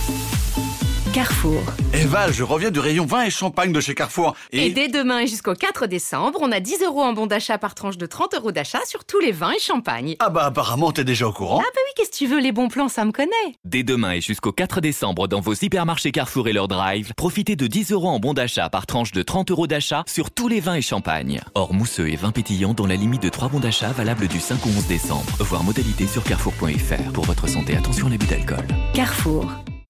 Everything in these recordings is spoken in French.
Carrefour. Val, je reviens du rayon vin et champagne de chez Carrefour. Et dès demain et jusqu'au 4 décembre, on a 10 € en bon d'achat par tranche de 30 € d'achat sur tous les vins et champagnes. Ah bah apparemment t'es déjà au courant. Ah bah oui, qu'est-ce que tu veux, les bons plans, ça me connaît. Dès demain et jusqu'au 4 décembre dans vos hypermarchés Carrefour et leur drive, profitez de 10 € en bon d'achat par tranche de 30 € d'achat sur tous les vins et champagnes. Hors mousseux et vins pétillants dans la limite de 3 bons d'achat valables du 5 au 11 décembre. Voir modalité sur carrefour.fr. Pour votre santé, attention à l'abus d'alcool. Carrefour.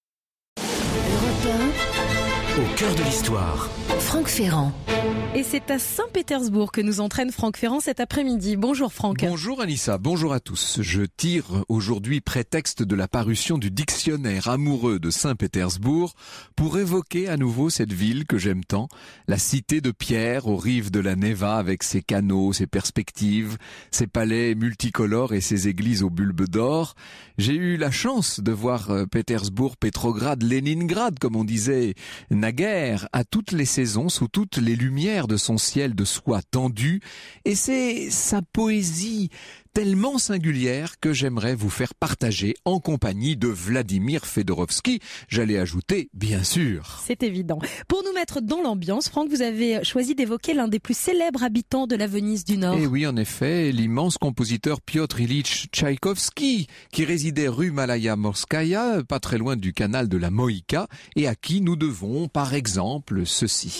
Au cœur de l'histoire. Franck Ferrand. Et c'est à Saint-Pétersbourg que nous entraîne Franck Ferrand cet après-midi. Bonjour Franck. Bonjour Anissa, bonjour à tous. Je tire aujourd'hui prétexte de la parution du dictionnaire amoureux de Saint-Pétersbourg pour évoquer à nouveau cette ville que j'aime tant, la cité de pierre aux rives de la Neva avec ses canaux, ses perspectives, ses palais multicolores et ses églises aux bulbes d'or. J'ai eu la chance de voir Pétersbourg, Pétrograd, Léningrad, comme on disait naguère, à toutes les saisons, sous toutes les lumières de son ciel de soie tendue, et c'est sa poésie tellement singulière que j'aimerais vous faire partager en compagnie de Vladimir Fedorovski. J'allais ajouter, bien sûr. C'est évident. Pour nous mettre dans l'ambiance, Franck, vous avez choisi d'évoquer l'un des plus célèbres habitants de la Venise du Nord. Et oui, en effet, l'immense compositeur Piotr Ilyich Tchaïkovski, qui résidait rue Malaya Morskaya, pas très loin du canal de la Moïka, et à qui nous devons, par exemple, ceci.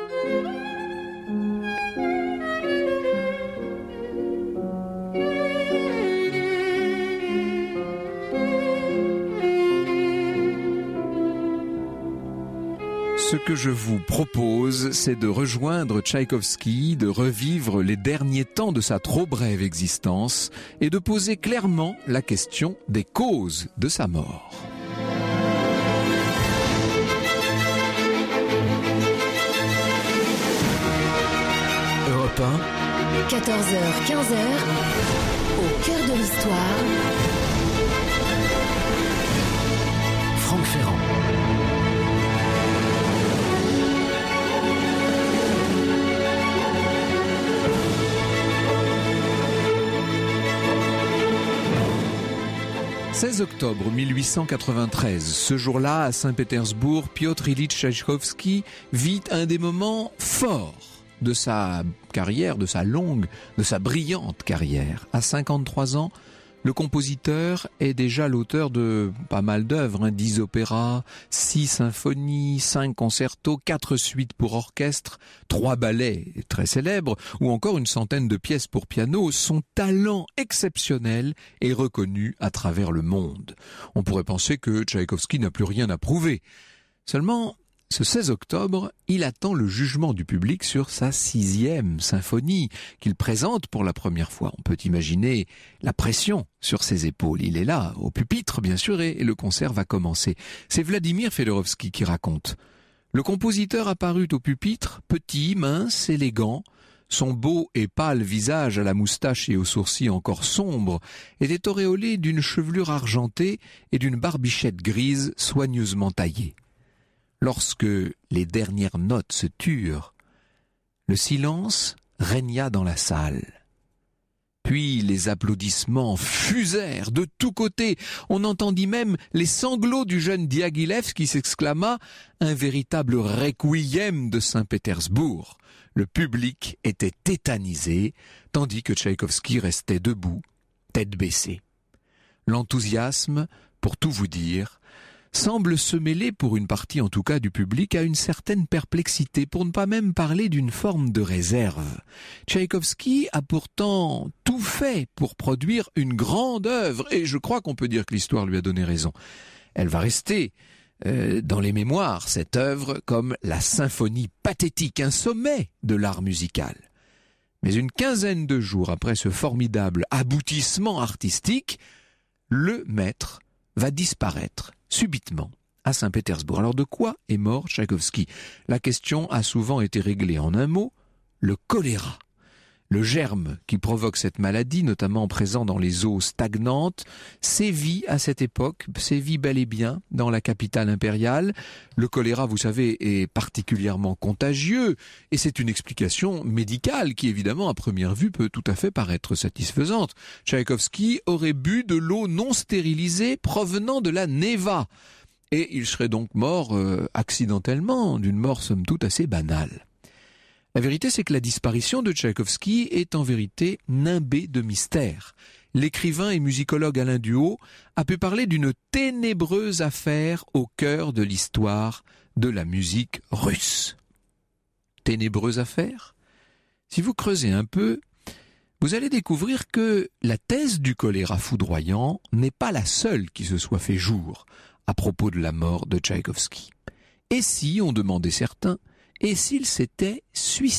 Ce que je vous propose, c'est de rejoindre Tchaïkovski, de revivre les derniers temps de sa trop brève existence et de poser clairement la question des causes de sa mort. Europe 1, 14h, 15h, au cœur de l'histoire. Franck Ferrand. « 16 octobre 1893, ce jour-là, à Saint-Pétersbourg, Piotr Ilyich Tchaïkovski vit un des moments forts de sa carrière, de sa brillante carrière. À 53 ans, le compositeur est déjà l'auteur de pas mal d'œuvres, 10 opéras, 6 symphonies, 5 concertos, 4 suites pour orchestre, 3 ballets très célèbres, ou encore une centaine de pièces pour piano. Son talent exceptionnel est reconnu à travers le monde. On pourrait penser que Tchaïkovski n'a plus rien à prouver. Seulement, ce 16 octobre, il attend le jugement du public sur sa 6e symphonie qu'il présente pour la première fois. On peut imaginer la pression sur ses épaules. Il est là, au pupitre bien sûr, et le concert va commencer. C'est Vladimir Fedorovski qui raconte. Le compositeur apparut au pupitre, petit, mince, élégant. Son beau et pâle visage à la moustache et aux sourcils encore sombres était auréolé d'une chevelure argentée et d'une barbichette grise soigneusement taillée. Lorsque les dernières notes se turent, le silence régna dans la salle. Puis les applaudissements fusèrent de tous côtés. On entendit même les sanglots du jeune Diaghilev qui s'exclama « Un véritable requiem de Saint-Pétersbourg ». Le public était tétanisé, tandis que Tchaïkovski restait debout, tête baissée. L'enthousiasme, pour tout vous dire, semble se mêler, pour une partie en tout cas du public, à une certaine perplexité, pour ne pas même parler d'une forme de réserve. Tchaïkovski a pourtant tout fait pour produire une grande œuvre, et je crois qu'on peut dire que l'histoire lui a donné raison. Elle va rester dans les mémoires, cette œuvre, comme la symphonie pathétique, un sommet de l'art musical. Mais une quinzaine de jours après ce formidable aboutissement artistique, le maître va disparaître subitement à Saint-Pétersbourg. Alors de quoi est mort Tchaïkovski ? La question a souvent été réglée en un mot, le choléra. Le germe qui provoque cette maladie, notamment présent dans les eaux stagnantes, sévit à cette époque, sévit bel et bien dans la capitale impériale. Le choléra, vous savez, est particulièrement contagieux et c'est une explication médicale qui, évidemment, à première vue, peut tout à fait paraître satisfaisante. Tchaïkovski aurait bu de l'eau non stérilisée provenant de la Neva. Et il serait donc mort accidentellement, d'une mort somme toute assez banale. La vérité, c'est que la disparition de Tchaïkovski est en vérité nimbée de mystère. L'écrivain et musicologue Alain Duhaut a pu parler d'une ténébreuse affaire au cœur de l'histoire de la musique russe. Ténébreuse affaire ? Si vous creusez un peu, vous allez découvrir que la thèse du choléra foudroyant n'est pas la seule qui se soit fait jour à propos de la mort de Tchaïkovski. Et si, on demandait certains, et s'il s'était suicidé ?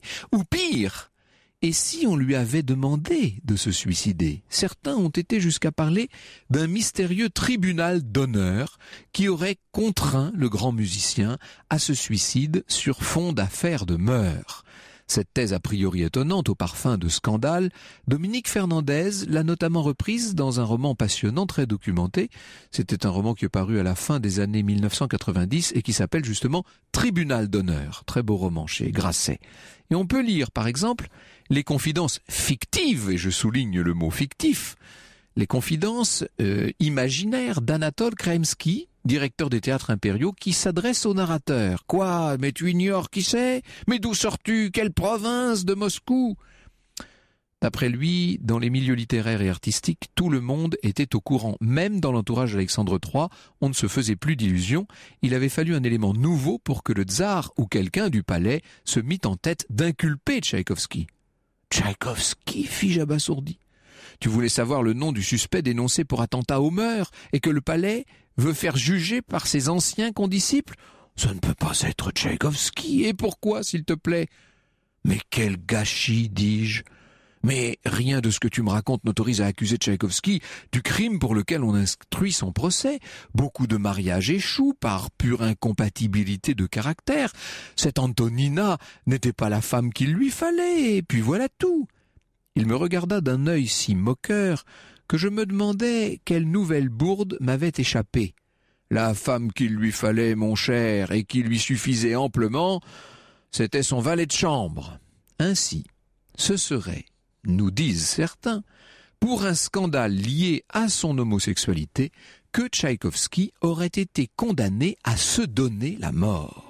Ou pire, et si on lui avait demandé de se suicider ? Certains ont été jusqu'à parler d'un mystérieux tribunal d'honneur qui aurait contraint le grand musicien à ce suicide sur fond d'affaires de mœurs. Cette thèse a priori étonnante au parfum de scandale, Dominique Fernandez l'a notamment reprise dans un roman passionnant, très documenté. C'était un roman qui est paru à la fin des années 1990 et qui s'appelle justement Tribunal d'honneur. Très beau roman chez Grasset. Et on peut lire par exemple les confidences fictives, et je souligne le mot fictif, les confidences imaginaires d'Anatole Kraïmski, directeur des théâtres impériaux, qui s'adresse au narrateur. « Quoi ? Mais tu ignores qui c'est ? Mais d'où sors-tu ? Quelle province de Moscou ?» D'après lui, dans les milieux littéraires et artistiques, tout le monde était au courant. Même dans l'entourage d'Alexandre III, on ne se faisait plus d'illusions. Il avait fallu un élément nouveau pour que le tsar ou quelqu'un du palais se mît en tête d'inculper Tchaïkovski. « Tchaïkovski » fis-je abasourdi. « Tu voulais savoir le nom du suspect dénoncé pour attentat aux mœurs et que le palais veut faire juger par ses anciens condisciples ? Ça ne peut pas être Tchaïkovski. Et pourquoi, s'il te plaît ? Mais quel gâchis, dis-je. Mais rien de ce que tu me racontes n'autorise à accuser Tchaïkovski du crime pour lequel on instruit son procès. Beaucoup de mariages échouent par pure incompatibilité de caractère. Cette Antonina n'était pas la femme qu'il lui fallait, et puis voilà tout. Il me regarda d'un œil si moqueur que je me demandais quelle nouvelle bourde m'avait échappé. La femme qu'il lui fallait, mon cher, et qui lui suffisait amplement, c'était son valet de chambre. Ainsi, ce serait, nous disent certains, pour un scandale lié à son homosexualité, que Tchaïkovski aurait été condamné à se donner la mort.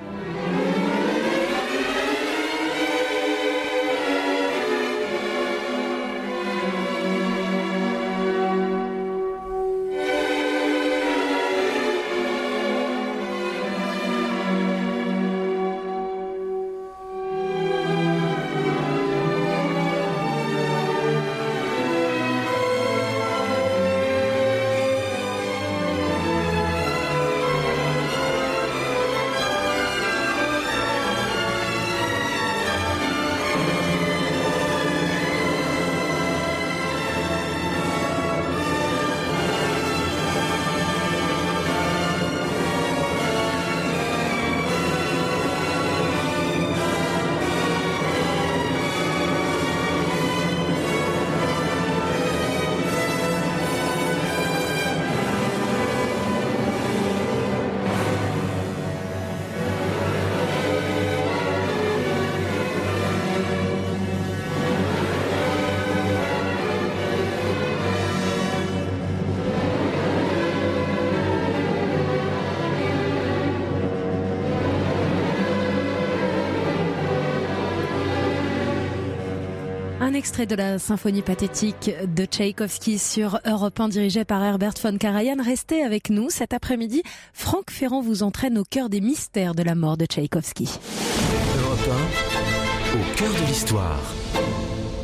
Un extrait de la symphonie pathétique de Tchaïkovski sur Europe 1 dirigé par Herbert von Karajan. Restez avec nous cet après-midi. Franck Ferrand vous entraîne au cœur des mystères de la mort de Tchaïkovski. Europe 1, au cœur de l'histoire. Allô ?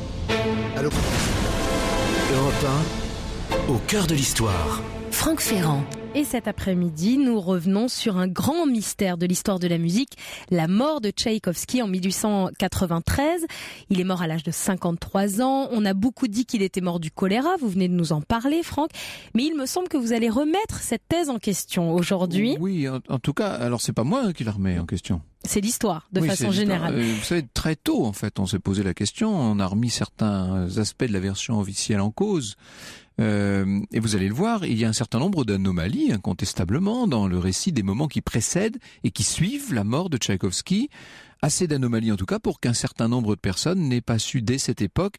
Europe 1, au cœur de l'histoire. Franck Ferrand. Et cet après-midi, nous revenons sur un grand mystère de l'histoire de la musique, la mort de Tchaïkovski en 1893. Il est mort à l'âge de 53 ans. On a beaucoup dit qu'il était mort du choléra. Vous venez de nous en parler, Franck. Mais il me semble que vous allez remettre cette thèse en question aujourd'hui. Oui, en tout cas, alors c'est pas moi qui la remets en question. C'est l'histoire, de façon générale. Vous savez, très tôt, en fait, on s'est posé la question. On a remis certains aspects de la version officielle en cause. Et vous allez le voir, il y a un certain nombre d'anomalies anomalie, incontestablement, dans le récit des moments qui précèdent et qui suivent la mort de Tchaïkovski. Assez d'anomalies en tout cas pour qu'un certain nombre de personnes n'aient pas su dès cette époque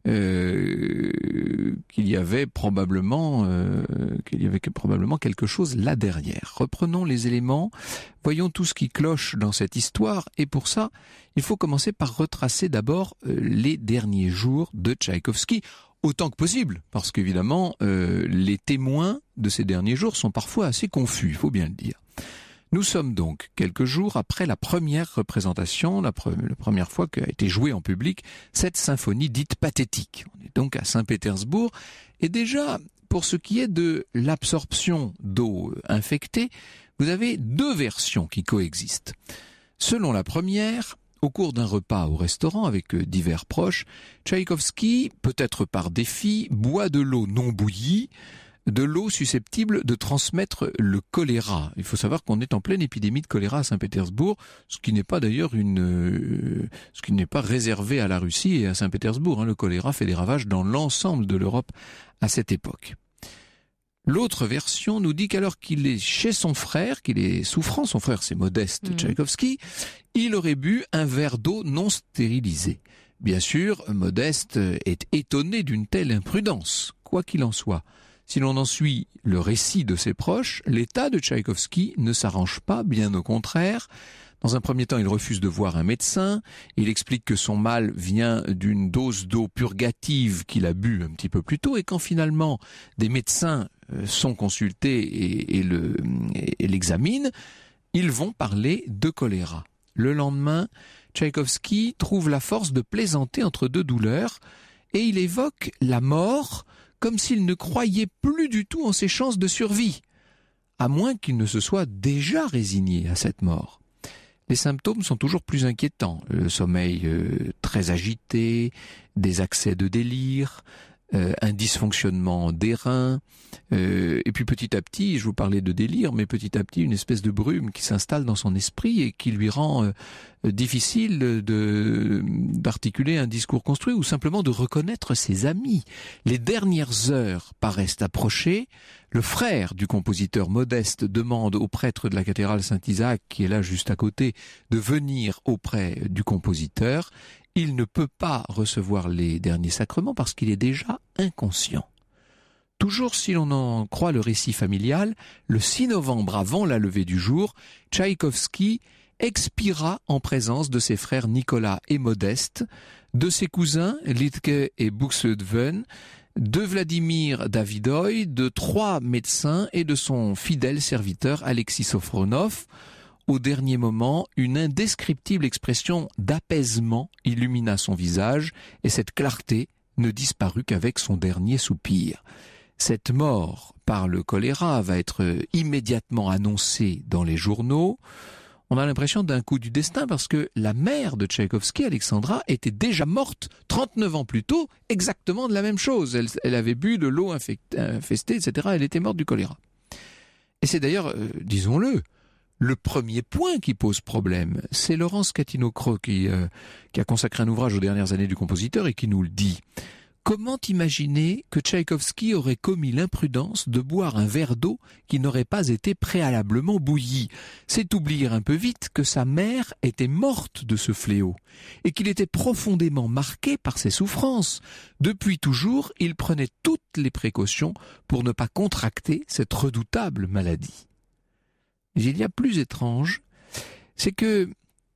qu'il y avait probablement quelque chose là derrière. Reprenons les éléments, voyons tout ce qui cloche dans cette histoire, et pour ça, il faut commencer par retracer d'abord les derniers jours de Tchaïkovski, autant que possible, parce qu'évidemment, les témoins de ces derniers jours sont parfois assez confus, il faut bien le dire. Nous sommes donc quelques jours après la première représentation, la première fois qu'a été jouée en public cette symphonie dite pathétique. On est donc à Saint-Pétersbourg, et déjà, pour ce qui est de l'absorption d'eau infectée, vous avez deux versions qui coexistent. Selon la première, au cours d'un repas au restaurant avec divers proches, Tchaïkovski, peut-être par défi, boit de l'eau non bouillie, de l'eau susceptible de transmettre le choléra. Il faut savoir qu'on est en pleine épidémie de choléra à Saint-Pétersbourg, ce qui n'est pas d'ailleurs ce qui n'est pas réservé à la Russie et à Saint-Pétersbourg. Le choléra fait des ravages dans l'ensemble de l'Europe à cette époque. L'autre version nous dit qu'alors qu'il est chez son frère, qu'il est souffrant, son frère c'est Modeste Tchaïkovski, il aurait bu un verre d'eau non stérilisé. Bien sûr, Modeste est étonné d'une telle imprudence, quoi qu'il en soit. Si l'on en suit le récit de ses proches, l'état de Tchaïkovski ne s'arrange pas, bien au contraire. Dans un premier temps, il refuse de voir un médecin. Il explique que son mal vient d'une dose d'eau purgative qu'il a bu un petit peu plus tôt, et quand finalement des médecins sont consultés et l'examinent, ils vont parler de choléra. Le lendemain, Tchaïkovski trouve la force de plaisanter entre deux douleurs, et il évoque la mort comme s'il ne croyait plus du tout en ses chances de survie, à moins qu'il ne se soit déjà résigné à cette mort. Les symptômes sont toujours plus inquiétants. Le sommeil très agité, des accès de délire, un dysfonctionnement des reins, et puis petit à petit, je vous parlais de délire, mais petit à petit une espèce de brume qui s'installe dans son esprit et qui lui rend difficile d'articuler un discours construit ou simplement de reconnaître ses amis. Les dernières heures paraissent approcher. Le frère du compositeur Modeste demande au prêtre de la cathédrale Saint-Isaac, qui est là juste à côté, de venir auprès du compositeur. Il ne peut pas recevoir les derniers sacrements parce qu'il est déjà inconscient. Toujours si l'on en croit le récit familial, le 6 novembre avant la levée du jour, Tchaïkovski expira en présence de ses frères Nicolas et Modeste, de ses cousins Liedtke et Buxtehude, de Vladimir Davidoy, de 3 médecins et de son fidèle serviteur Alexis Sofronov. Au dernier moment, une indescriptible expression d'apaisement illumina son visage, et cette clarté ne disparut qu'avec son dernier soupir. Cette mort par le choléra va être immédiatement annoncée dans les journaux. On a l'impression d'un coup du destin parce que la mère de Tchaïkovski, Alexandra, était déjà morte 39 ans plus tôt, exactement de la même chose. Elle avait bu de l'eau infestée, etc. Elle était morte du choléra. Et c'est d'ailleurs, disons-le, le premier point qui pose problème. C'est Laurence Catino-Creux qui a consacré un ouvrage aux dernières années du compositeur et qui nous le dit. Comment imaginer que Tchaïkovski aurait commis l'imprudence de boire un verre d'eau qui n'aurait pas été préalablement bouilli? C'est oublier un peu vite que sa mère était morte de ce fléau et qu'il était profondément marqué par ses souffrances. Depuis toujours, il prenait toutes les précautions pour ne pas contracter cette redoutable maladie. Mais il y a plus étrange, c'est que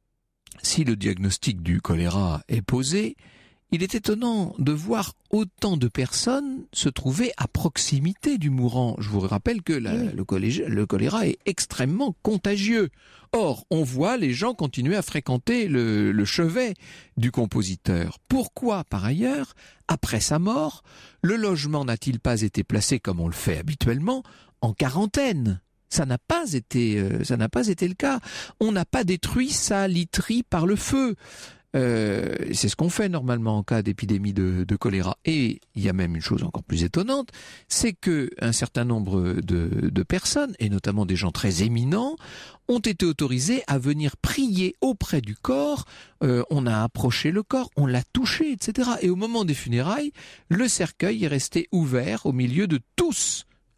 si le diagnostic du choléra est posé, il est étonnant de voir autant de personnes se trouver à proximité du mourant. Je vous rappelle que le choléra est extrêmement contagieux. Or, on voit les gens continuer à fréquenter le chevet du compositeur. Pourquoi, par ailleurs, après sa mort, le logement n'a-t-il pas été placé, comme on le fait habituellement, en quarantaine ? Ça n'a pas été le cas. On n'a pas détruit sa literie par le feu. C'est ce qu'on fait normalement en cas d'épidémie de choléra. Et il y a même une chose encore plus étonnante, c'est que un certain nombre de personnes, et notamment des gens très éminents, ont été autorisés à venir prier auprès du corps. On a approché le corps, on l'a touché, etc. Et au moment des funérailles, le cercueil est resté ouvert au milieu de tous.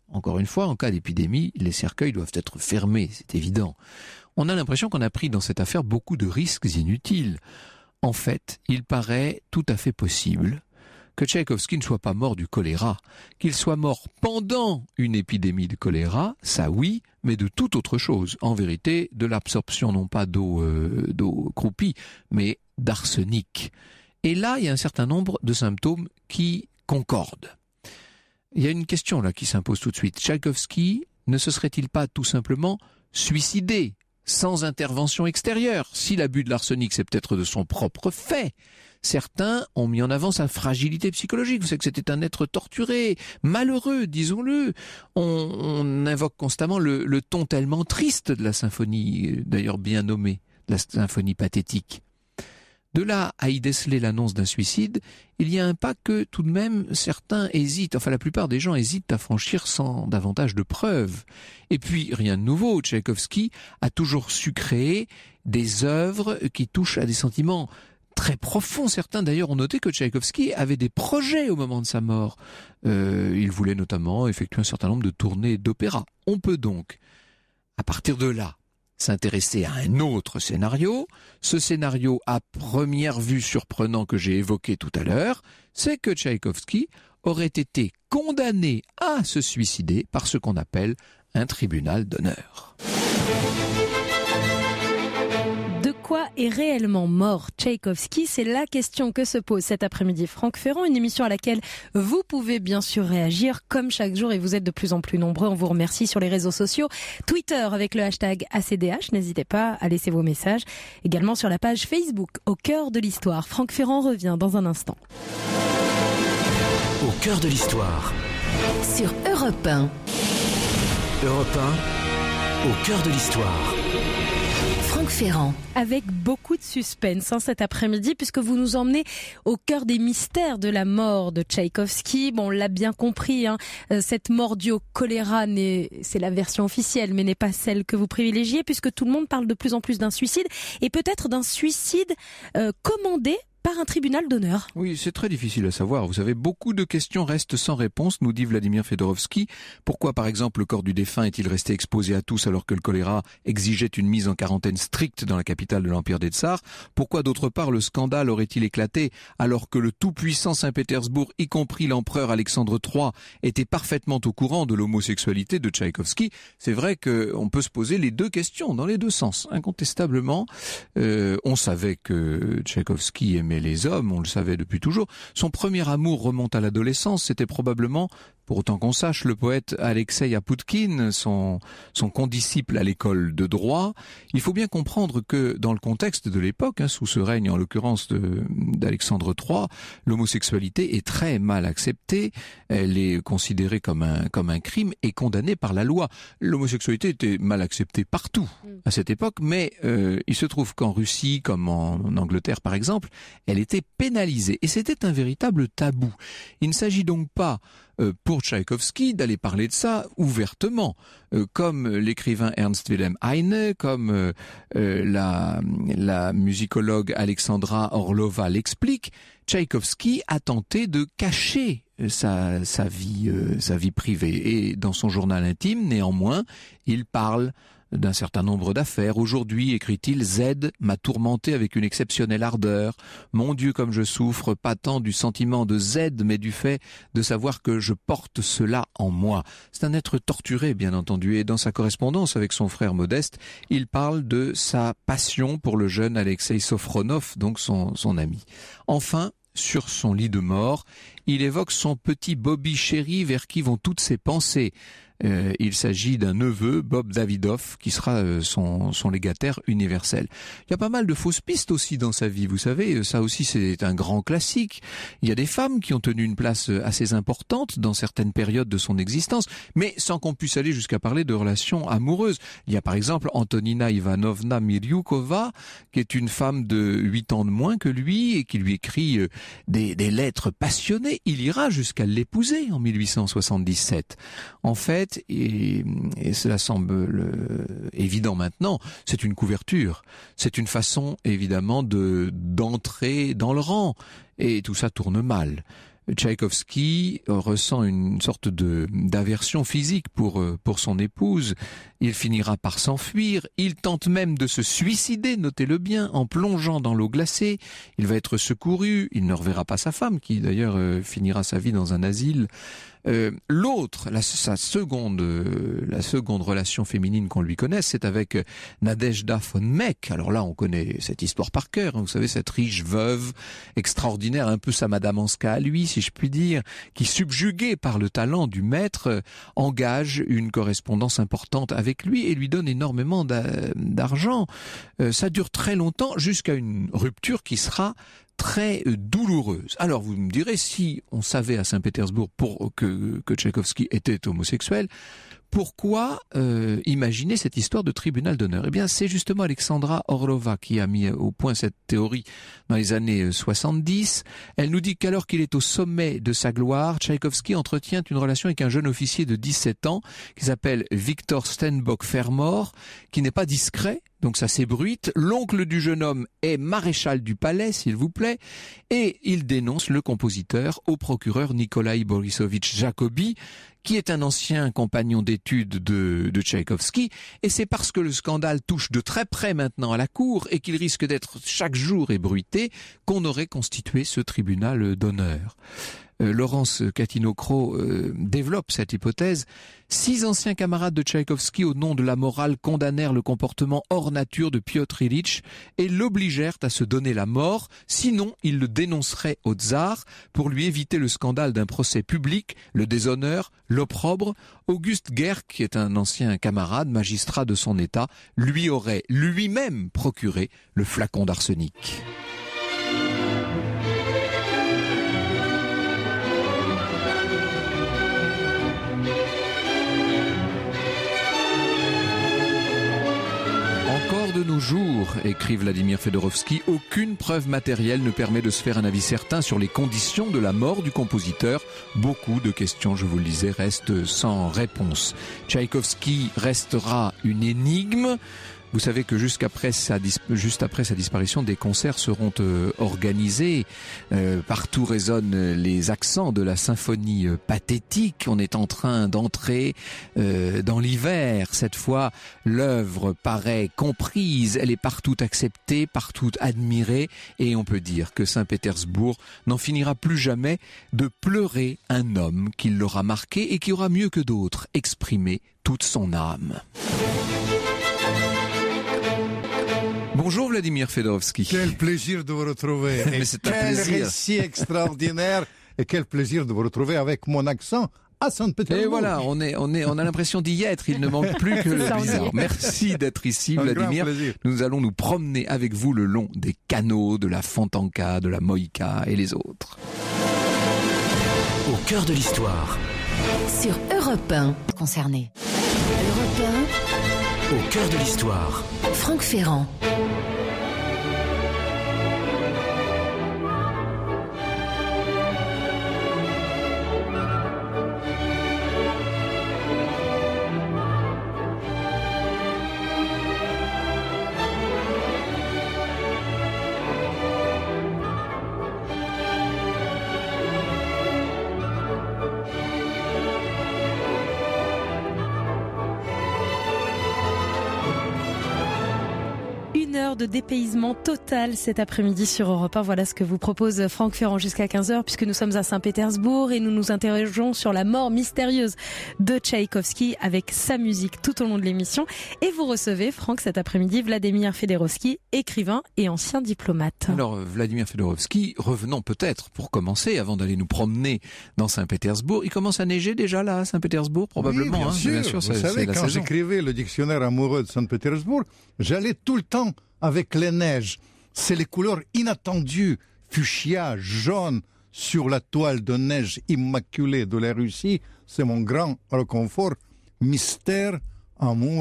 Encore une fois, en cas d'épidémie, les cercueils doivent être fermés, c'est évident. On a l'impression qu'on a pris dans cette affaire beaucoup de risques inutiles. En fait, il paraît tout à fait possible que Tchaïkovski ne soit pas mort du choléra, qu'il soit mort pendant une épidémie de choléra, ça oui, mais de toute autre chose. En vérité, de l'absorption non pas d'eau croupie, mais d'arsenic. Et là, il y a un certain nombre de symptômes qui concordent. Il y a une question là qui s'impose tout de suite. Tchaïkovski ne se serait-il pas tout simplement suicidé sans intervention extérieure? S'il a bu de l'arsenic, c'est peut-être de son propre fait. Certains ont mis en avant sa fragilité psychologique. Vous savez que c'était un être torturé, malheureux, disons-le. On invoque constamment le ton tellement triste de la symphonie, d'ailleurs bien nommée, la symphonie pathétique. De là à y déceler l'annonce d'un suicide, il y a un pas que tout de même certains hésitent, enfin la plupart des gens hésitent à franchir sans davantage de preuves. Et puis, rien de nouveau, Tchaïkovski a toujours su créer des œuvres qui touchent à des sentiments très profonds. Certains d'ailleurs ont noté que Tchaïkovski avait des projets au moment de sa mort. Il voulait notamment effectuer un certain nombre de tournées d'opéra. On peut donc, à partir de là, s'intéresser à un autre scénario. Ce scénario à première vue surprenant que j'ai évoqué tout à l'heure, c'est que Tchaïkovski aurait été condamné à se suicider par ce qu'on appelle un tribunal d'honneur. De quoi est réellement mort Tchaïkovski? C'est la question que se pose cet après-midi Franck Ferrand, une émission à laquelle vous pouvez bien sûr réagir comme chaque jour et vous êtes de plus en plus nombreux. On vous remercie sur les réseaux sociaux, Twitter avec le hashtag ACDH, n'hésitez pas à laisser vos messages, également sur la page Facebook Au cœur de l'histoire. Franck Ferrand revient dans un instant. Au cœur de l'histoire. Sur Europe 1. Europe 1, au cœur de l'histoire. Franck Ferrand. Avec beaucoup de suspense cet après-midi, puisque vous nous emmenez au cœur des mystères de la mort de Tchaïkovski. Bon, on l'a bien compris, cette mort due au choléra, c'est la version officielle, mais n'est pas celle que vous privilégiez, puisque tout le monde parle de plus en plus d'un suicide, et peut-être d'un suicide commandé par un tribunal d'honneur. Oui, c'est très difficile à savoir. Vous savez, beaucoup de questions restent sans réponse, nous dit Vladimir Fedorovski. Pourquoi, par exemple, le corps du défunt est-il resté exposé à tous alors que le choléra exigeait une mise en quarantaine stricte dans la capitale de l'Empire des Tsars? Pourquoi, d'autre part, le scandale aurait-il éclaté alors que le tout-puissant Saint-Pétersbourg, y compris l'empereur Alexandre III, était parfaitement au courant de l'homosexualité de Tchaïkovski? C'est vrai qu'on peut se poser les deux questions, dans les deux sens. Incontestablement, on savait que Tchaïkovski aimait les hommes, on le savait depuis toujours. Son premier amour remonte à l'adolescence, c'était probablement, pour autant qu'on sache, le poète Alexei Apoutkine, son condisciple à l'école de droit. Il faut bien comprendre que dans le contexte de l'époque, sous ce règne en l'occurrence d'Alexandre III, l'homosexualité est très mal acceptée, elle est considérée comme un crime et condamnée par la loi. L'homosexualité était mal acceptée partout à cette époque, mais il se trouve qu'en Russie, comme en Angleterre par exemple, elle était pénalisée et c'était un véritable tabou. Il ne s'agit donc pas pour Tchaïkovski d'aller parler de ça ouvertement, comme l'écrivain Ernst Wilhelm Heine, comme la musicologue Alexandra Orlova l'explique. Tchaïkovski a tenté de cacher sa vie privée et dans son journal intime, néanmoins, il parle d'un certain nombre d'affaires. Aujourd'hui, écrit-il, Z m'a tourmenté avec une exceptionnelle ardeur. Mon Dieu, comme je souffre, pas tant du sentiment de Z, mais du fait de savoir que je porte cela en moi. C'est un être torturé, bien entendu, et dans sa correspondance avec son frère Modeste, il parle de sa passion pour le jeune Alexei Sofronov, donc son ami. Enfin, sur son lit de mort, il évoque son petit Bobby chéri vers qui vont toutes ses pensées. Il s'agit d'un neveu, Bob Davidoff, qui sera son légataire universel. Il y a pas mal de fausses pistes aussi dans sa vie, vous savez, ça aussi c'est un grand classique. Il y a des femmes qui ont tenu une place assez importante dans certaines périodes de son existence, mais sans qu'on puisse aller jusqu'à parler de relations amoureuses. Il y a par exemple Antonina Ivanovna Miryukova, qui est une femme de 8 ans de moins que lui et qui lui écrit des lettres passionnées. Il ira jusqu'à l'épouser en 1877. En fait, et cela semble évident maintenant, c'est une couverture. C'est une façon, évidemment, d'entrer dans le rang. Et tout ça tourne mal. Tchaïkovski ressent une sorte d'aversion physique pour son épouse. Il finira par s'enfuir. Il tente même de se suicider, notez-le bien, en plongeant dans l'eau glacée. Il va être secouru. Il ne reverra pas sa femme, qui d'ailleurs finira sa vie dans un asile. L'autre, la seconde relation féminine qu'on lui connaisse, c'est avec Nadezhda von Meck. Alors là, on connaît cette histoire par cœur. Vous savez, cette riche veuve extraordinaire, un peu sa Madame Anska à lui, si je puis dire, qui, subjuguée par le talent du maître, engage une correspondance importante avec lui et lui donne énormément d'argent. Ça dure très longtemps, jusqu'à une rupture qui sera très douloureuse. Alors vous me direz, si on savait à Saint-Pétersbourg que Tchaïkovski était homosexuel, pourquoi imaginer cette histoire de tribunal d'honneur? Eh bien, c'est justement Alexandra Orlova qui a mis au point cette théorie dans les années 70. Elle nous dit qu'alors qu'il est au sommet de sa gloire, Tchaïkovski entretient une relation avec un jeune officier de 17 ans qui s'appelle Victor Stenbock-Fermor, qui n'est pas discret. Donc ça s'ébruite. L'oncle du jeune homme est maréchal du palais, s'il vous plaît, et il dénonce le compositeur au procureur Nikolai Borisovitch Jacobi, qui est un ancien compagnon d'études de Tchaïkovski, et c'est parce que le scandale touche de très près maintenant à la cour et qu'il risque d'être chaque jour ébruité qu'on aurait constitué ce tribunal d'honneur. Laurence Catino-Cros développe cette hypothèse. 6 anciens camarades de Tchaïkovski, au nom de la morale, condamnèrent le comportement hors nature de Piotr Ilitch et l'obligèrent à se donner la mort, sinon ils le dénonceraient au tsar pour lui éviter le scandale d'un procès public, le déshonneur, l'opprobre. Auguste Guerck, qui est un ancien camarade, magistrat de son état, lui aurait lui-même procuré le flacon d'arsenic. Encore de nos jours, écrit Vladimir Fedorovski, aucune preuve matérielle ne permet de se faire un avis certain sur les conditions de la mort du compositeur. Beaucoup de questions, je vous le disais, restent sans réponse. Tchaïkovski restera une énigme. Vous savez que juste après sa disparition, des concerts seront organisés. Partout résonnent les accents de la symphonie pathétique. On est en train d'entrer dans l'hiver. Cette fois, l'œuvre paraît comprise. Elle est partout acceptée, partout admirée. Et on peut dire que Saint-Pétersbourg n'en finira plus jamais de pleurer un homme qui l'aura marqué et qui aura mieux que d'autres exprimé toute son âme. Bonjour Vladimir Fedorovski. Quel plaisir de vous retrouver. Mais c'est un plaisir. Récit extraordinaire. Et quel plaisir de vous retrouver avec mon accent à Saint-Pétersbourg. Et voilà, on a l'impression d'y être. Il ne manque plus que le bizarre. Merci d'être ici, Vladimir. Nous allons nous promener avec vous le long des canaux, de la Fontanka, de la Moïka et les autres. Au cœur de l'histoire. Sur Europe 1, concerné. Europe 1. Au cœur de l'histoire. Franck Ferrand. De dépaysement total cet après-midi sur Europe 1. Voilà ce que vous propose Franck Ferrand jusqu'à 15h, puisque nous sommes à Saint-Pétersbourg et nous nous interrogeons sur la mort mystérieuse de Tchaïkovski avec sa musique tout au long de l'émission. Et vous recevez, Franck, cet après-midi, Vladimir Fedorovski, écrivain et ancien diplomate. Alors, Vladimir Fedorovski, revenons peut-être pour commencer, avant d'aller nous promener dans Saint-Pétersbourg. Il commence à neiger déjà là à Saint-Pétersbourg, probablement. Oui, bien sûr. Vous savez, quand j'écrivais le dictionnaire amoureux de Saint-Pétersbourg, j'allais tout le temps avec les neiges. C'est les couleurs inattendues, fuchsia, jaune, sur la toile de neige immaculée de la Russie. C'est mon grand réconfort, mystère, amour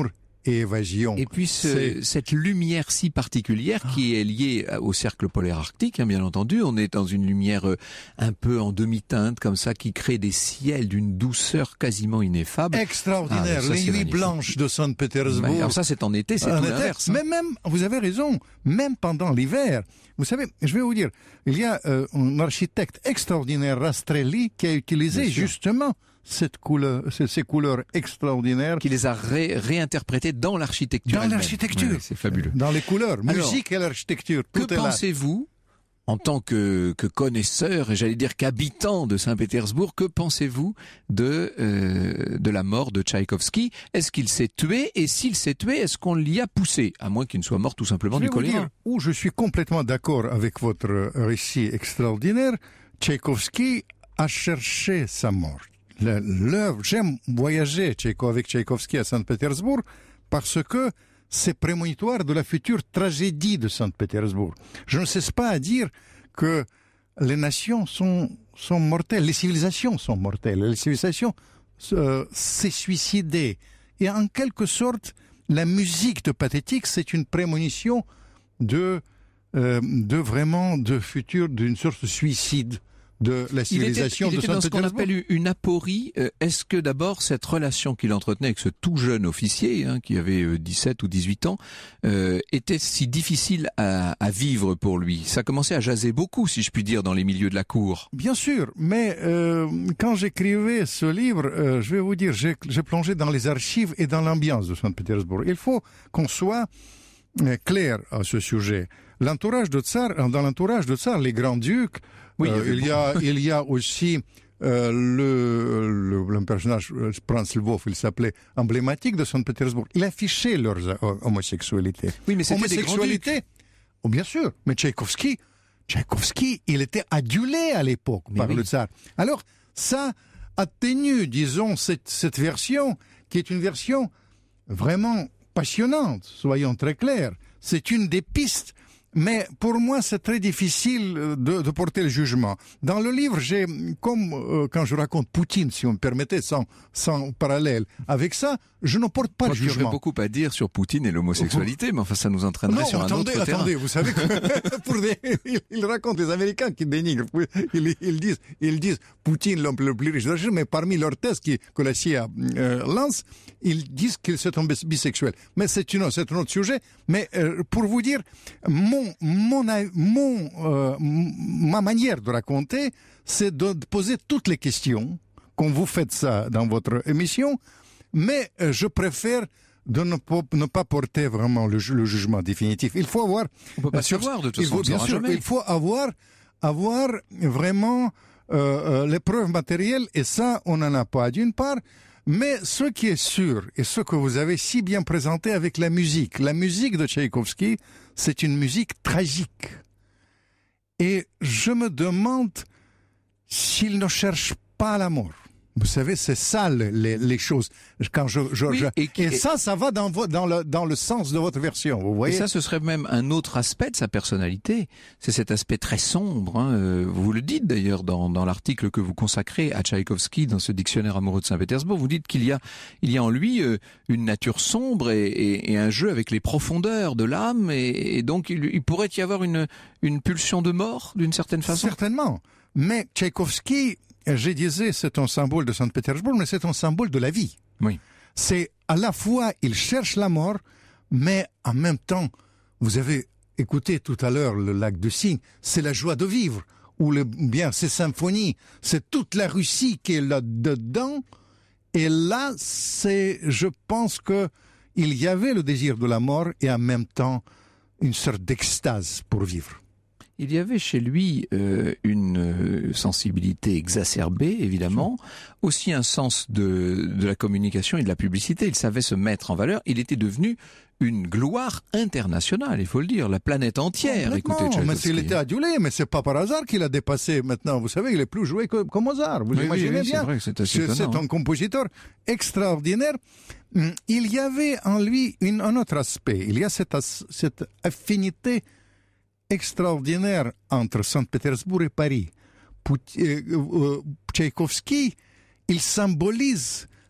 et évasion. Et puis cette lumière si particulière qui est liée au cercle polaire arctique, hein, bien entendu. On est dans une lumière un peu en demi-teinte, comme ça, qui crée des ciels d'une douceur quasiment ineffable. Extraordinaire, les nuits blanches de Saint-Pétersbourg. Alors ça, c'est en été, c'est tout l'inverse. Mais même, vous avez raison, même pendant l'hiver, vous savez, je vais vous dire, il y a un architecte extraordinaire, Rastrelli, qui a utilisé justement ces couleurs extraordinaires. Qui les a réinterprétées dans l'architecture. Dans l'architecture. Ouais, c'est fabuleux. Dans les couleurs, musique et l'architecture. Que pensez-vous, en tant que connaisseur, et j'allais dire qu'habitant de Saint-Pétersbourg, que pensez-vous de la mort de Tchaïkovski? Est-ce qu'il s'est tué? Et s'il s'est tué, est-ce qu'on l'y a poussé? À moins qu'il ne soit mort tout simplement du choléra. Où je suis complètement d'accord avec votre récit extraordinaire, Tchaïkovski a cherché sa mort. L'œuvre, j'aime voyager avec Tchaïkovski à Saint-Pétersbourg parce que c'est prémonitoire de la future tragédie de Saint-Pétersbourg. Je ne cesse pas à dire que les nations sont mortelles, les civilisations sont mortelles, les civilisations s'est suicidée. Et en quelque sorte, la musique de Pathétique, c'est une prémonition de futur, d'une sorte de suicide de la civilisation de Saint-Pétersbourg. Il était dans ce qu'on appelle une aporie. Est-ce que d'abord cette relation qu'il entretenait avec ce tout jeune officier, hein, qui avait 17 ou 18 ans, était si difficile à vivre pour lui? Ça commençait à jaser beaucoup, si je puis dire, dans les milieux de la cour. Bien sûr, mais quand j'écrivais ce livre, je vais vous dire, j'ai plongé dans les archives et dans l'ambiance de Saint-Pétersbourg. Il faut qu'on soit clair à ce sujet. Dans l'entourage de Tsar, les grands-ducs, oui, il y a aussi le personnage, Prince Lvov, il s'appelait emblématique de Saint-Pétersbourg. Il affichait leur homosexualité. Oui, mais c'était des grands-ducs. Oh, bien sûr, mais Tchaïkovski, il était adulé à l'époque par le tsar. Alors, ça atténue, disons, cette version, qui est une version vraiment passionnante, soyons très clairs. C'est une des pistes. Mais pour moi, c'est très difficile de porter le jugement. Dans le livre, j'ai, comme quand je raconte Poutine, si on me permettait, sans parallèle, avec ça, je ne porte pas le jugement. Il y aurait beaucoup à dire sur Poutine et l'homosexualité, mais enfin, ça nous entraînerait sur un autre terrain. Attendez, vous savez que il raconte les Américains qui dénigrent. Ils disent Poutine, l'homme le plus riche de la Chine, mais parmi leurs thèses que la CIA lance, ils disent qu'il c'est un bisexuel. Mais c'est un autre sujet. Mais pour vous dire, ma manière de raconter, c'est de poser toutes les questions, comme vous faites ça dans votre émission, mais je préfère de ne pas porter vraiment le jugement définitif. Il faut avoir... On peut pas savoir de toute façon, bien sûr, il faut avoir vraiment les preuves matérielles, et ça, on n'en a pas d'une part. Mais ce qui est sûr, et ce que vous avez si bien présenté avec la musique de Tchaïkovski, c'est une musique tragique. Et je me demande s'il ne cherche pas la mort. Vous savez, c'est ça les choses. Quand ça va dans le sens de votre version, vous voyez. Et ça, ce serait même un autre aspect de sa personnalité. C'est cet aspect très sombre. Hein. Vous le dites d'ailleurs dans l'article que vous consacrez à Tchaïkovski dans ce dictionnaire amoureux de Saint-Pétersbourg. Vous dites qu'il y a en lui une nature sombre et un jeu avec les profondeurs de l'âme. Et donc, il pourrait y avoir une pulsion de mort d'une certaine façon. Certainement. Mais Tchaïkovski, je disais, c'est un symbole de Saint-Pétersbourg, mais c'est un symbole de la vie. Oui. C'est à la fois, il cherche la mort, mais en même temps, vous avez écouté tout à l'heure le lac de Cygne, c'est la joie de vivre, ou bien ces symphonies, c'est toute la Russie qui est là-dedans, et là, je pense que il y avait le désir de la mort, et en même temps, une sorte d'extase pour vivre. Il y avait chez lui une sensibilité exacerbée, évidemment, aussi un sens de la communication et de la publicité. Il savait se mettre en valeur. Il était devenu une gloire internationale, il faut le dire. La planète entière écoutait Tchaïkovski. Mais il était adulé, mais c'est pas par hasard qu'il a dépassé maintenant. Vous savez, il est plus joué que Mozart. Vous imaginez bien. C'est vrai que c'est assez étonnant. C'est un compositeur extraordinaire. Il y avait en lui un autre aspect. Il y a cette affinité extraordinaire entre Saint-Pétersbourg et Paris. Tchaïkovski, il symbolise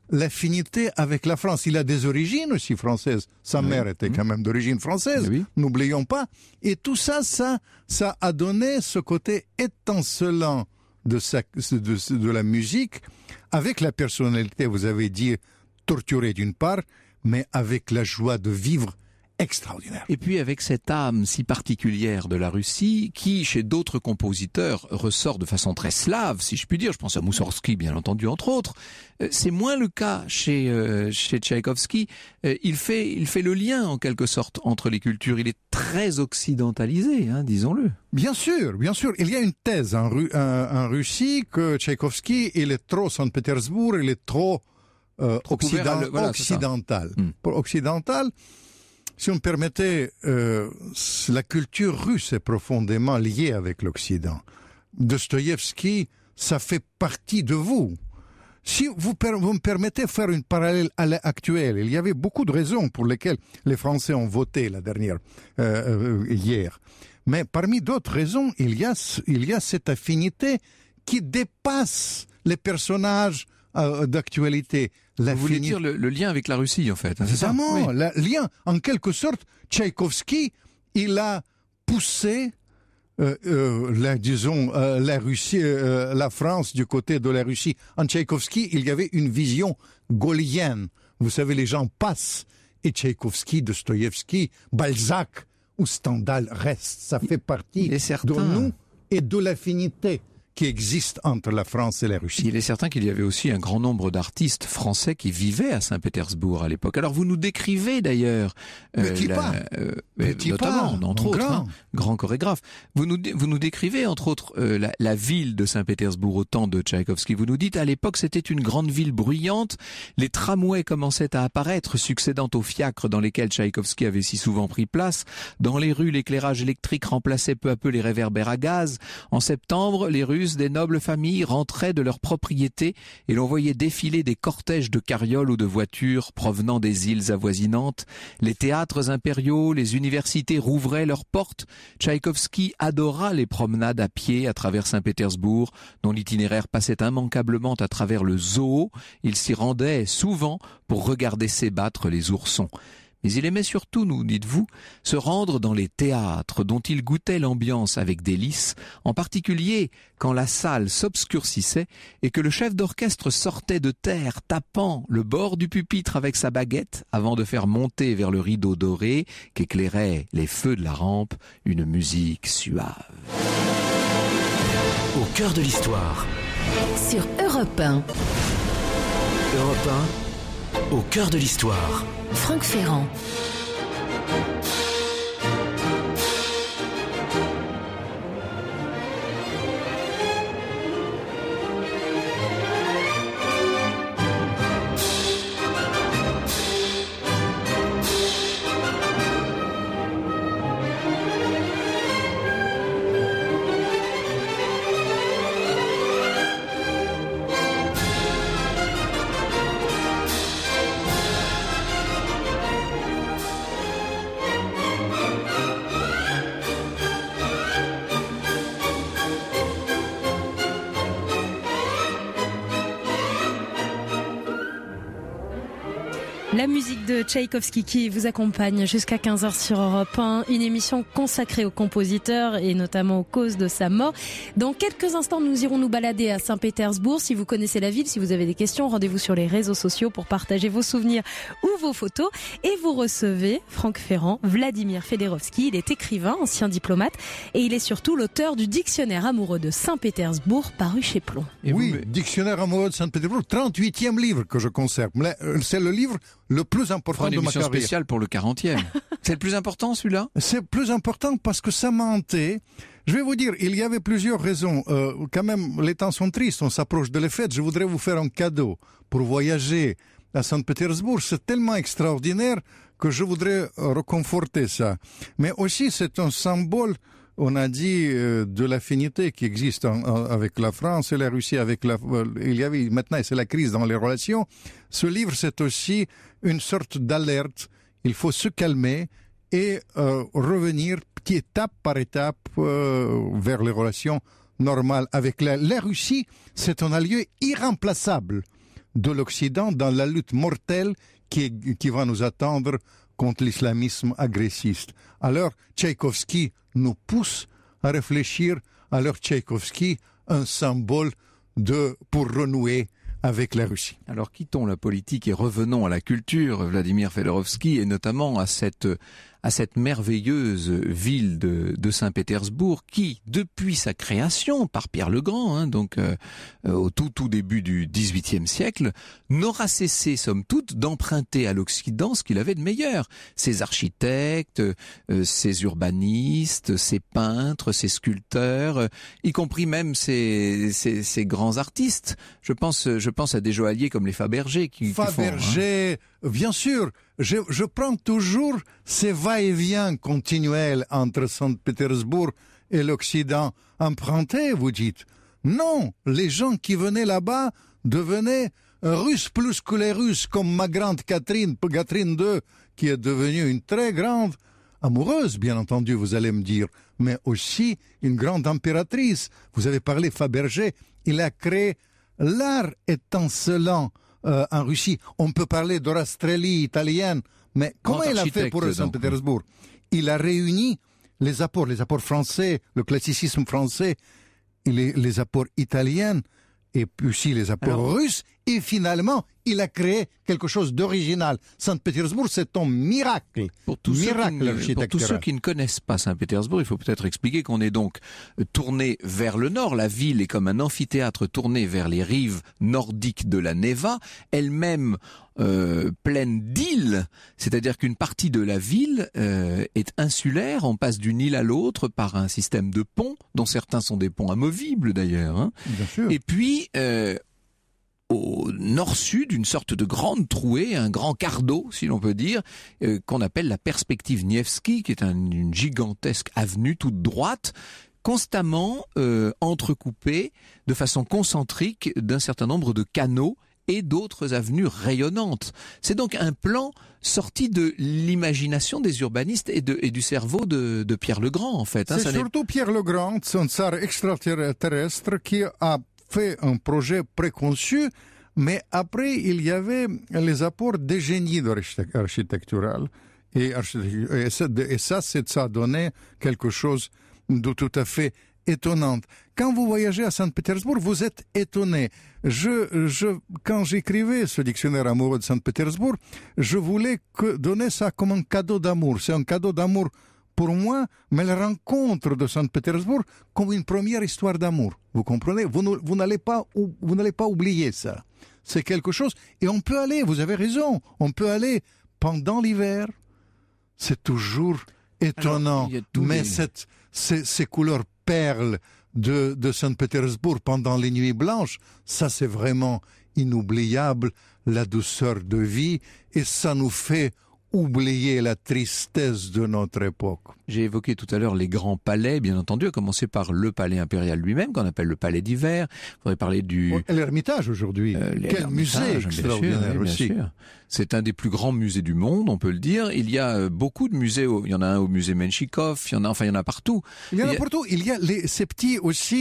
l'affinité avec la France. Il a des origines aussi françaises. Sa mère était quand même d'origine française, n'oublions pas. Et tout ça, ça a donné ce côté étincelant de la musique, avec la personnalité, vous avez dit, torturée d'une part, mais avec la joie de vivre extraordinaire. Et puis avec cette âme si particulière de la Russie, qui chez d'autres compositeurs ressort de façon très slave, si je puis dire, je pense à Moussorgsky bien entendu entre autres, c'est moins le cas chez Tchaïkovski. Il fait le lien en quelque sorte entre les cultures, il est très occidentalisé, disons-le. Bien sûr, il y a une thèse en Russie que Tchaïkovski, il est trop Saint-Pétersbourg, il est trop occidental. Pour occidental, si on me permettait, la culture russe est profondément liée avec l'Occident. Dostoïevski, ça fait partie de vous. Si vous me permettez de faire une parallèle à l'actuelle, il y avait beaucoup de raisons pour lesquelles les Français ont voté hier. Mais parmi d'autres raisons, il y a cette affinité qui dépasse les personnages d'actualité. Vous voulez dire le lien avec la Russie, en fait, c'est ça? Évidemment, le lien, en quelque sorte, Tchaïkovski, il a poussé, la Russie, la France du côté de la Russie. En Tchaïkovski, il y avait une vision gaullienne. Vous savez, les gens passent, et Tchaïkovski, Dostoïevski, Balzac ou Stendhal restent. Ça fait partie de nous et de l'affinité qui existe entre la France et la Russie. Il est certain qu'il y avait aussi un grand nombre d'artistes français qui vivaient à Saint-Pétersbourg à l'époque. Alors vous nous décrivez d'ailleurs notamment, entre autres, grand chorégraphe. Vous nous décrivez entre autres la ville de Saint-Pétersbourg au temps de Tchaïkovski. Vous nous dites à l'époque c'était une grande ville bruyante. Les tramways commençaient à apparaître, succédant aux fiacres dans lesquels Tchaïkovski avait si souvent pris place. Dans les rues, l'éclairage électrique remplaçait peu à peu les réverbères à gaz. En septembre, les Russes des nobles familles rentraient de leurs propriétés et l'on voyait défiler des cortèges de carrioles ou de voitures provenant des îles avoisinantes. Les théâtres impériaux, les universités rouvraient leurs portes. Tchaïkovski adora les promenades à pied à travers Saint-Pétersbourg, dont l'itinéraire passait immanquablement à travers le zoo. Il s'y rendait souvent pour regarder s'ébattre les oursons. Mais il aimait surtout, nous dites-vous, se rendre dans les théâtres dont il goûtait l'ambiance avec délice, en particulier quand la salle s'obscurcissait et que le chef d'orchestre sortait de terre tapant le bord du pupitre avec sa baguette avant de faire monter vers le rideau doré qu'éclairaient les feux de la rampe une musique suave. Au cœur de l'histoire. Sur Europe 1. Europe 1, au cœur de l'histoire. Franck Ferrand. La musique de Tchaïkovski qui vous accompagne jusqu'à 15h sur Europe 1, une émission consacrée aux compositeurs et notamment aux causes de sa mort. Dans quelques instants, nous irons nous balader à Saint-Pétersbourg. Si vous connaissez la ville, si vous avez des questions, rendez-vous sur les réseaux sociaux pour partager vos souvenirs ou vos photos. Et vous recevez Franck Ferrand, Vladimir Fedorovski. Il est écrivain, ancien diplomate et il est surtout l'auteur du Dictionnaire amoureux de Saint-Pétersbourg paru chez Plon. Et oui, Dictionnaire amoureux de Saint-Pétersbourg, 38e livre que je conserve. C'est le livre le plus important de ma carrière. Une émission spéciale pour le 40e. C'est le plus important, celui-là? C'est plus important parce que ça m'a hanté. Je vais vous dire, il y avait plusieurs raisons. Quand même, les temps sont tristes, on s'approche de les fêtes. Je voudrais vous faire un cadeau pour voyager à Saint-Pétersbourg. C'est tellement extraordinaire que je voudrais réconforter ça. Mais aussi, c'est un symbole, on a dit, de l'affinité qui existe avec la France et la Russie. Il y avait maintenant, c'est la crise dans les relations. Ce livre, c'est aussi une sorte d'alerte. Il faut se calmer et revenir étape par étape vers les relations normales avec la Russie. C'est un allié irremplaçable de l'Occident dans la lutte mortelle qui va nous attendre contre l'islamisme agressiste. Alors, Tchaïkovski nous pousse à réfléchir. Alors, Tchaïkovski, un symbole pour renouer avec la Russie. Alors, quittons la politique et revenons à la culture, Vladimir Fedorovski, et notamment à cette merveilleuse ville de Saint-Pétersbourg qui, depuis sa création par Pierre le Grand, au tout début du XVIIIe siècle, n'aura cessé, somme toute, d'emprunter à l'Occident ce qu'il avait de meilleur. Ses architectes, ses urbanistes, ses peintres, ses sculpteurs, y compris même ses grands artistes. Je pense à des joailliers comme les Fabergé qui Fabergé, bien sûr. Je prends toujours ces va-et-vient continuels entre Saint-Pétersbourg et l'Occident. Empruntés, vous dites. Non, les gens qui venaient là-bas devenaient russes plus que les Russes, comme ma grande Catherine II, qui est devenue une très grande amoureuse, bien entendu, vous allez me dire, mais aussi une grande impératrice. Vous avez parlé Fabergé, il a créé l'art étincelant en Russie. On peut parler de Rastrelli italienne, mais comment il a fait pour Saint-Pétersbourg? Il a réuni les apports français, le classicisme français, et les apports italiens, et puis aussi les apports russes, et finalement, il a créé quelque chose d'original. Saint-Pétersbourg, c'est un miracle. Pour tous ceux qui ne connaissent pas Saint-Pétersbourg, il faut peut-être expliquer qu'on est donc tourné vers le nord. La ville est comme un amphithéâtre tourné vers les rives nordiques de la Neva, elle-même pleine d'îles, c'est-à-dire qu'une partie de la ville est insulaire, on passe d'une île à l'autre par un système de ponts, dont certains sont des ponts amovibles d'ailleurs. Bien sûr. Et puis, au nord-sud, une sorte de grande trouée, un grand quart d'eau, si l'on peut dire, qu'on appelle la perspective Nevsky, qui est une gigantesque avenue toute droite, constamment entrecoupée de façon concentrique d'un certain nombre de canaux et d'autres avenues rayonnantes. C'est donc un plan sorti de l'imagination des urbanistes et du cerveau de Pierre le Grand, en fait. C'est surtout Pierre le Grand, un tsar extraterrestre qui a fait un projet préconçu, mais après, il y avait les apports des génies architectural. Et ça a donné quelque chose de tout à fait étonnant. Quand vous voyagez à Saint-Pétersbourg, vous êtes étonné. Quand j'écrivais ce dictionnaire amoureux de Saint-Pétersbourg, je voulais donner ça comme un cadeau d'amour. C'est un cadeau d'amour pour moi, mais la rencontre de Saint-Pétersbourg comme une première histoire d'amour. Vous comprenez? Vous n'allez pas oublier ça. C'est quelque chose. Et on peut aller, vous avez raison, on peut aller pendant l'hiver. C'est toujours étonnant. Mais ces couleurs perles de Saint-Pétersbourg pendant les nuits blanches, ça c'est vraiment inoubliable, la douceur de vie, et ça nous fait oublier la tristesse de notre époque. J'ai évoqué tout à l'heure les grands palais, bien entendu, à commencer par le palais impérial lui-même, qu'on appelle le palais d'hiver. Il faudrait parler du... L'Ermitage aujourd'hui. Quel musée extraordinaire aussi. Bien sûr. C'est un des plus grands musées du monde, on peut le dire. Il y a beaucoup de musées. Il y en a un au musée Menchikov, il y en a partout. Il y en a partout. Il y a ces petits aussi,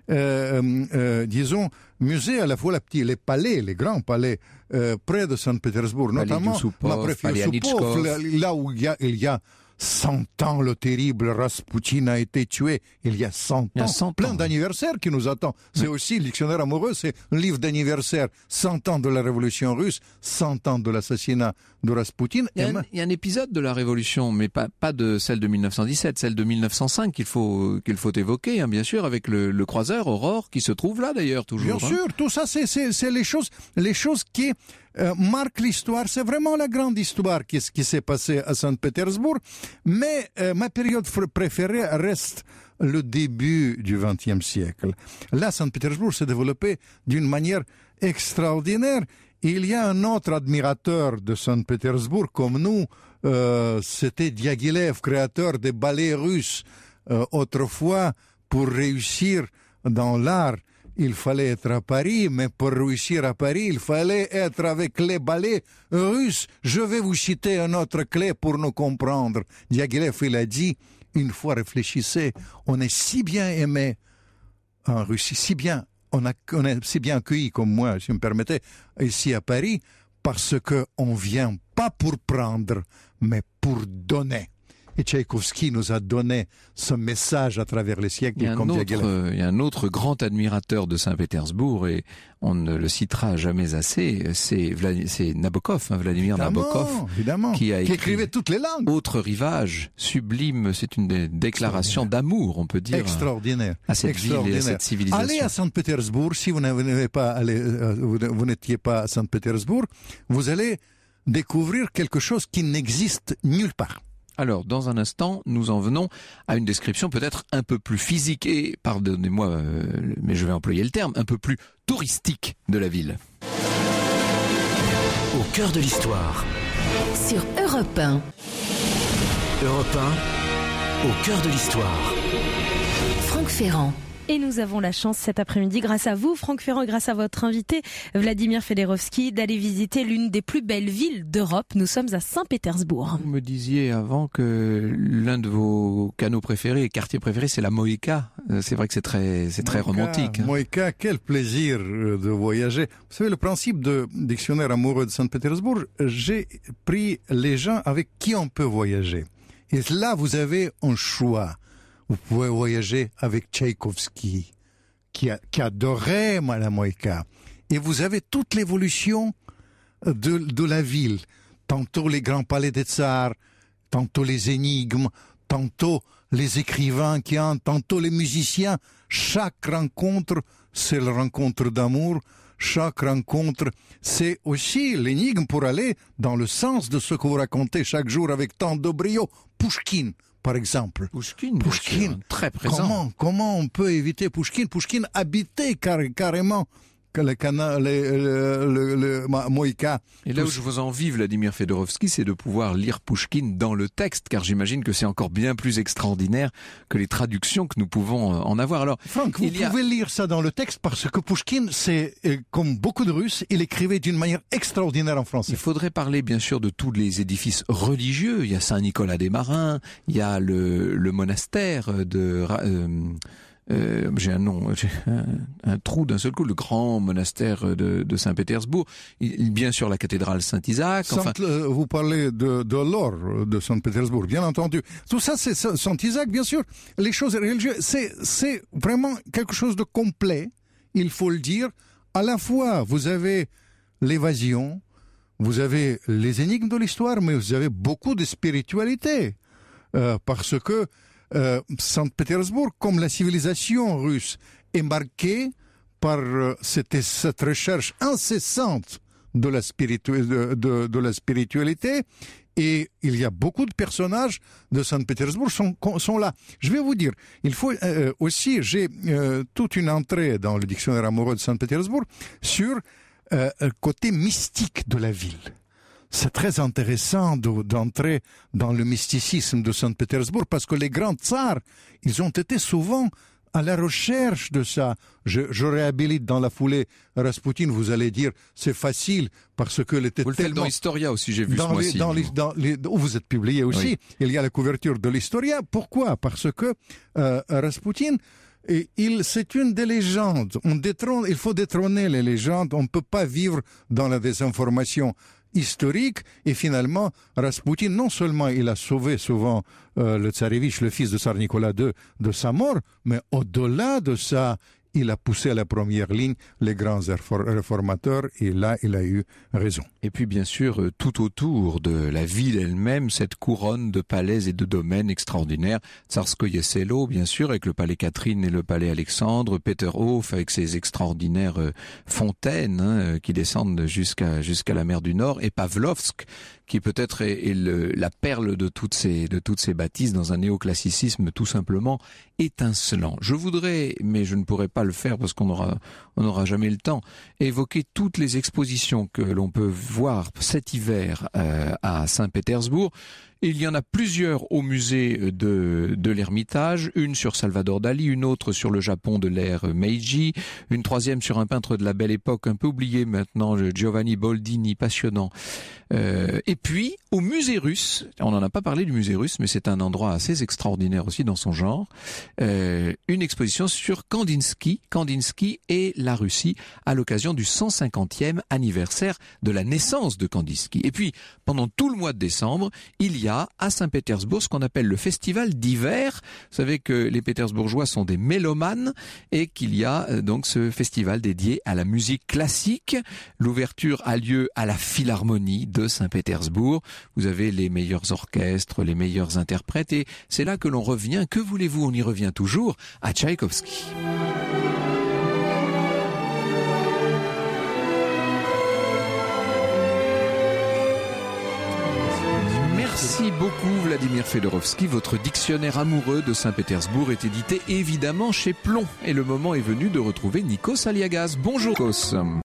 disons, musées à la fois les palais, les grands palais, près de Saint-Pétersbourg, notamment Soupov, là où il y a 100 ans, le terrible Raspoutine a été tué. Il y a 100 ans. Plein d'anniversaires qui nous attendent. C'est aussi le dictionnaire amoureux, c'est un livre d'anniversaire. 100 ans de la révolution russe, 100 ans de l'assassinat de Raspoutine. Il y a un épisode de la révolution, mais pas de celle de 1917, celle de 1905 qu'il faut évoquer, bien sûr, avec le croiseur Aurore qui se trouve là d'ailleurs toujours. Bien sûr, tout ça c'est les choses qui marquent l'histoire. C'est vraiment la grande histoire qui s'est passée à Saint-Pétersbourg. Mais ma période préférée reste le début du XXe siècle. Là, Saint-Pétersbourg s'est développé d'une manière extraordinaire. Il y a un autre admirateur de Saint-Pétersbourg comme nous, c'était Diaghilev, créateur des ballets russes. Autrefois, pour réussir dans l'art, il fallait être à Paris, mais pour réussir à Paris, il fallait être avec les ballets russes. Je vais vous citer un autre clé pour nous comprendre. Diaghilev, il a dit, une fois réfléchissez, on est si bien aimé en Russie, si bien on est si bien accueillis comme moi, si vous me permettez, ici à Paris, parce que on vient pas pour prendre, mais pour donner. Et Tchaïkovski nous a donné ce message à travers les siècles. Il y a un autre grand admirateur de Saint-Pétersbourg, et on ne le citera jamais assez, c'est Nabokov, Vladimir Nabokov, qui écrivait toutes les langues. Autre rivage, sublime, c'est une déclaration d'amour, on peut dire. Extraordinaire. À cette ville et à cette civilisation. Allez à Saint-Pétersbourg, si vous n'avez pas allé, vous n'étiez pas à Saint-Pétersbourg, vous allez découvrir quelque chose qui n'existe nulle part. Alors, dans un instant, nous en venons à une description peut-être un peu plus physique et, pardonnez-moi, mais je vais employer le terme, un peu plus touristique de la ville. Au cœur de l'histoire. Sur Europe 1. Europe 1, au cœur de l'histoire. Franck Ferrand. Et nous avons la chance cet après-midi, grâce à vous, Franck Ferrand, et grâce à votre invité, Vladimir Fedorovski, d'aller visiter l'une des plus belles villes d'Europe. Nous sommes à Saint-Pétersbourg. Vous me disiez avant que l'un de vos canaux préférés et quartiers préférés, c'est la Moïka. C'est vrai que c'est très romantique. Moïka, quel plaisir de voyager. Vous savez, le principe de dictionnaire amoureux de Saint-Pétersbourg, j'ai pris les gens avec qui on peut voyager. Et là, vous avez un choix. Vous pouvez voyager avec Tchaïkovski, qui adorait la Moïka. Et vous avez toute l'évolution de la ville. Tantôt les grands palais des tsars, tantôt les énigmes, tantôt les écrivains qui ont, tantôt les musiciens. Chaque rencontre, c'est la rencontre d'amour. Chaque rencontre, c'est aussi l'énigme pour aller dans le sens de ce que vous racontez chaque jour avec tant de brio. Pouchkine, par exemple. Pouchkine, très présent. Comment on peut éviter Pouchkine? Pouchkine habitait carrément le Moïka. Et là où je vous envie, Vladimir Fedorovski, c'est de pouvoir lire Pouchkine dans le texte, car j'imagine que c'est encore bien plus extraordinaire que les traductions que nous pouvons en avoir. Alors, Franck, vous pouvez lire ça dans le texte parce que Pouchkine, c'est comme beaucoup de Russes, il écrivait d'une manière extraordinaire en français. Il faudrait parler bien sûr de tous les édifices religieux. Il y a Saint-Nicolas des Marins, il y a le monastère de... j'ai un trou d'un seul coup, le grand monastère de Saint-Pétersbourg, bien sûr la cathédrale Saint-Isaac. Vous parlez de l'or de Saint-Pétersbourg, bien entendu. Tout ça, c'est Saint-Isaac, bien sûr. Les choses religieuses, c'est vraiment quelque chose de complet, il faut le dire. À la fois, vous avez l'évasion, vous avez les énigmes de l'histoire, mais vous avez beaucoup de spiritualité. Parce que Saint-Pétersbourg, comme la civilisation russe, est marquée par cette recherche incessante de la spiritualité, et il y a beaucoup de personnages de Saint-Pétersbourg sont là. Je vais vous dire, il faut aussi, j'ai toute une entrée dans le dictionnaire amoureux de Saint-Pétersbourg sur le côté mystique de la ville. C'est très intéressant d'entrer dans le mysticisme de Saint-Pétersbourg parce que les grands tsars, ils ont été souvent à la recherche de ça. Je réhabilite dans la foulée Raspoutine, vous allez dire c'est facile parce que était vous le faites dans Historia aussi, j'ai vu ce mois-ci. Où vous êtes publié aussi, oui. Il y a la couverture de l'Historia. Pourquoi? Parce que Raspoutine, c'est une des légendes. Il faut détrôner les légendes. On ne peut pas vivre dans la désinformation historique, et finalement Raspoutine, non seulement il a sauvé souvent le tsarevitch, le fils de tsar Nicolas II, de sa mort, mais au-delà de ça, il a poussé à la première ligne les grands réformateurs, et là il a eu raison. Et puis bien sûr, tout autour de la ville elle-même, cette couronne de palais et de domaines extraordinaires. Tsarskoye Selo, bien sûr, avec le palais Catherine et le palais Alexandre, Peterhof avec ses extraordinaires fontaines qui descendent jusqu'à la mer du Nord, et Pavlovsk, qui peut-être est la perle de toutes ces bâtisses dans un néoclassicisme tout simplement étincelant. Je voudrais, mais je ne pourrais pas le faire parce qu'on n'aura jamais le temps, évoquer toutes les expositions que l'on peut voir cet hiver à Saint-Pétersbourg. Il y en a plusieurs au musée de l'Ermitage, une sur Salvador Dali, une autre sur le Japon de l'ère Meiji, une troisième sur un peintre de la Belle Époque, un peu oublié maintenant, Giovanni Boldini, passionnant. Et puis, au musée russe, on n'en a pas parlé du musée russe, mais c'est un endroit assez extraordinaire aussi dans son genre, une exposition sur Kandinsky et la Russie à l'occasion du 150e anniversaire de la naissance de Kandinsky. Et puis, pendant tout le mois de décembre, il y a à Saint-Pétersbourg ce qu'on appelle le festival d'hiver. Vous savez que les Pétersbourgeois sont des mélomanes et qu'il y a donc ce festival dédié à la musique classique. L'ouverture a lieu à la Philharmonie de Saint-Pétersbourg. Vous avez les meilleurs orchestres, les meilleurs interprètes et c'est là que l'on revient, que voulez-vous, on y revient toujours, à Tchaïkovski. Merci beaucoup Vladimir Fedorovski. Votre dictionnaire amoureux de Saint-Pétersbourg est édité évidemment chez Plomb. Et le moment est venu de retrouver Nikos Aliagas. Bonjour Nikos.